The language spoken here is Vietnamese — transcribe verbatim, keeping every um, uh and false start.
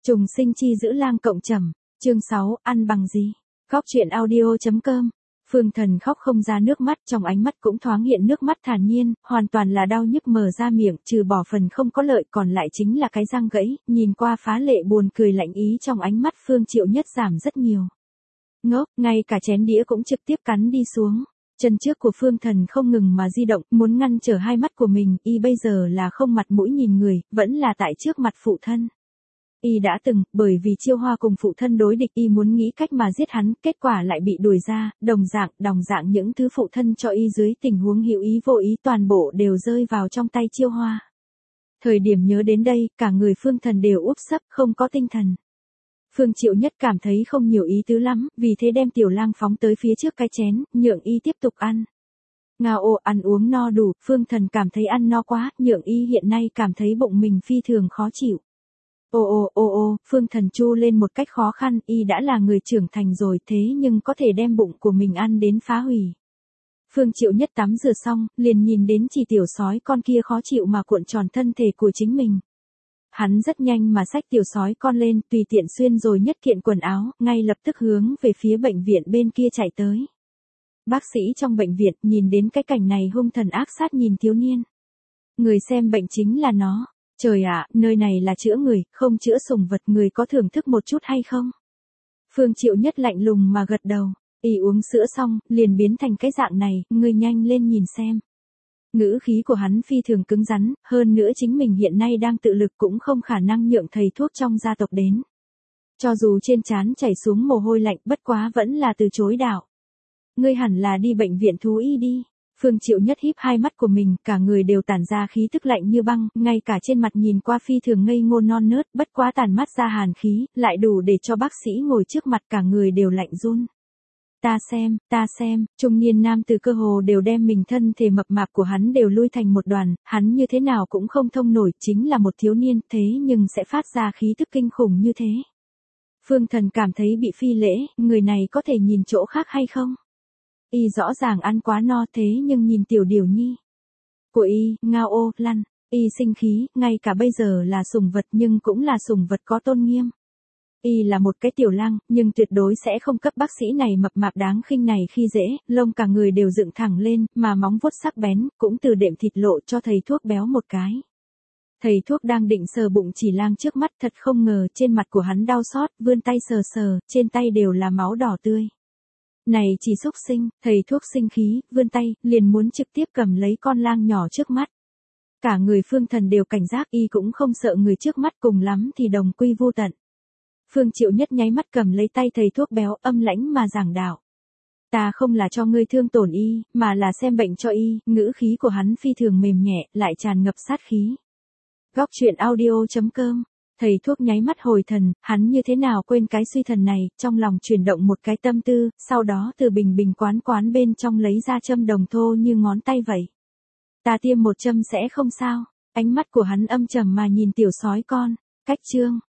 Trùng sinh chi giữ lang cộng trầm, chương sáu, ăn bằng gì? Góc truyện audio.com. Phương Thần khóc không ra nước mắt, trong ánh mắt cũng thoáng hiện nước mắt thản nhiên, hoàn toàn là đau nhức mở ra miệng, trừ bỏ phần không có lợi còn lại chính là cái răng gãy, nhìn qua phá lệ buồn cười lạnh ý trong ánh mắt Phương Triệu Nhất giảm rất nhiều. Ngốc, ngay cả chén đĩa cũng trực tiếp cắn đi xuống. Chân trước của Phương Thần không ngừng mà di động, muốn ngăn trở hai mắt của mình, y bây giờ là không mặt mũi nhìn người, vẫn là tại trước mặt phụ thân. Y đã từng, bởi vì Chiêu Hoa cùng phụ thân đối địch y muốn nghĩ cách mà giết hắn, kết quả lại bị đuổi ra, đồng dạng, đồng dạng những thứ phụ thân cho y dưới tình huống hữu ý vô ý toàn bộ đều rơi vào trong tay Chiêu Hoa. Thời điểm nhớ đến đây, cả người Phương Thần đều úp sấp, không có tinh thần. Phương Triệu Nhất cảm thấy không nhiều ý tứ lắm, vì thế đem tiểu lang phóng tới phía trước cái chén, nhượng y tiếp tục ăn. Ngao ô ăn uống no đủ, Phương Thần cảm thấy ăn no quá, nhượng y hiện nay cảm thấy bụng mình phi thường khó chịu. Ô ô ô ô, Phương Thần chu lên một cách khó khăn, y đã là người trưởng thành rồi thế nhưng có thể đem bụng của mình ăn đến phá hủy. Phương Triệu Nhất tắm rửa xong, liền nhìn đến chỉ tiểu sói con kia khó chịu mà cuộn tròn thân thể của chính mình. Hắn rất nhanh mà xách tiểu sói con lên, tùy tiện xuyên rồi nhất kiện quần áo, ngay lập tức hướng về phía bệnh viện bên kia chạy tới. Bác sĩ trong bệnh viện nhìn đến cái cảnh này hung thần ác sát nhìn thiếu niên. Người xem bệnh chính là nó. Trời ạ, nơi này là chữa người, không chữa sủng vật, người có thưởng thức một chút hay không? Phương Triệu Nhất lạnh lùng mà gật đầu, y uống sữa xong, liền biến thành cái dạng này, ngươi nhanh lên nhìn xem. Ngữ khí của hắn phi thường cứng rắn, hơn nữa chính mình hiện nay đang tự lực cũng không khả năng nhượng thầy thuốc trong gia tộc đến. Cho dù trên trán chảy xuống mồ hôi lạnh, bất quá vẫn là từ chối đạo. Ngươi hẳn là đi bệnh viện thú y đi. Phương Triệu Nhất híp hai mắt của mình, cả người đều tản ra khí tức lạnh như băng, ngay cả trên mặt nhìn qua phi thường ngây ngô non nớt, bất quá tàn mắt ra hàn khí, lại đủ để cho bác sĩ ngồi trước mặt cả người đều lạnh run. Ta xem, ta xem, trung niên nam từ cơ hồ đều đem mình thân thể mập mạp của hắn đều lui thành một đoàn, hắn như thế nào cũng không thông nổi, chính là một thiếu niên, thế nhưng sẽ phát ra khí tức kinh khủng như thế. Phương Thần cảm thấy bị phi lễ, người này có thể nhìn chỗ khác hay không? Y rõ ràng ăn quá no thế nhưng nhìn tiểu điều nhi của y, ngao ô, lăn, y sinh khí, ngay cả bây giờ là sủng vật nhưng cũng là sủng vật có tôn nghiêm. Y là một cái tiểu lang, nhưng tuyệt đối sẽ không cấp bác sĩ này mập mạp đáng khinh này khi dễ, lông cả người đều dựng thẳng lên, mà móng vuốt sắc bén, cũng từ đệm thịt lộ cho thầy thuốc béo một cái. Thầy thuốc đang định sờ bụng chỉ lang trước mắt, thật không ngờ trên mặt của hắn đau xót, vươn tay sờ sờ, trên tay đều là máu đỏ tươi. Này chỉ xúc sinh, thầy thuốc sinh khí, vươn tay, liền muốn trực tiếp cầm lấy con lang nhỏ trước mắt. Cả người Phương Thần đều cảnh giác, y cũng không sợ người trước mắt, cùng lắm thì đồng quy vô tận. Phương Triệu Nhất nháy mắt cầm lấy tay thầy thuốc béo, âm lãnh mà giảng đạo. Ta không là cho ngươi thương tổn y, mà là xem bệnh cho y, ngữ khí của hắn phi thường mềm nhẹ, lại tràn ngập sát khí. Góc truyện audio.com. Thầy thuốc nháy mắt hồi thần, hắn như thế nào quên cái suy thần này, trong lòng chuyển động một cái tâm tư, sau đó từ bình bình quán quán bên trong lấy ra châm đồng thô như ngón tay vậy. Ta tiêm một châm sẽ không sao, ánh mắt của hắn âm trầm mà nhìn tiểu sói con, cách chương.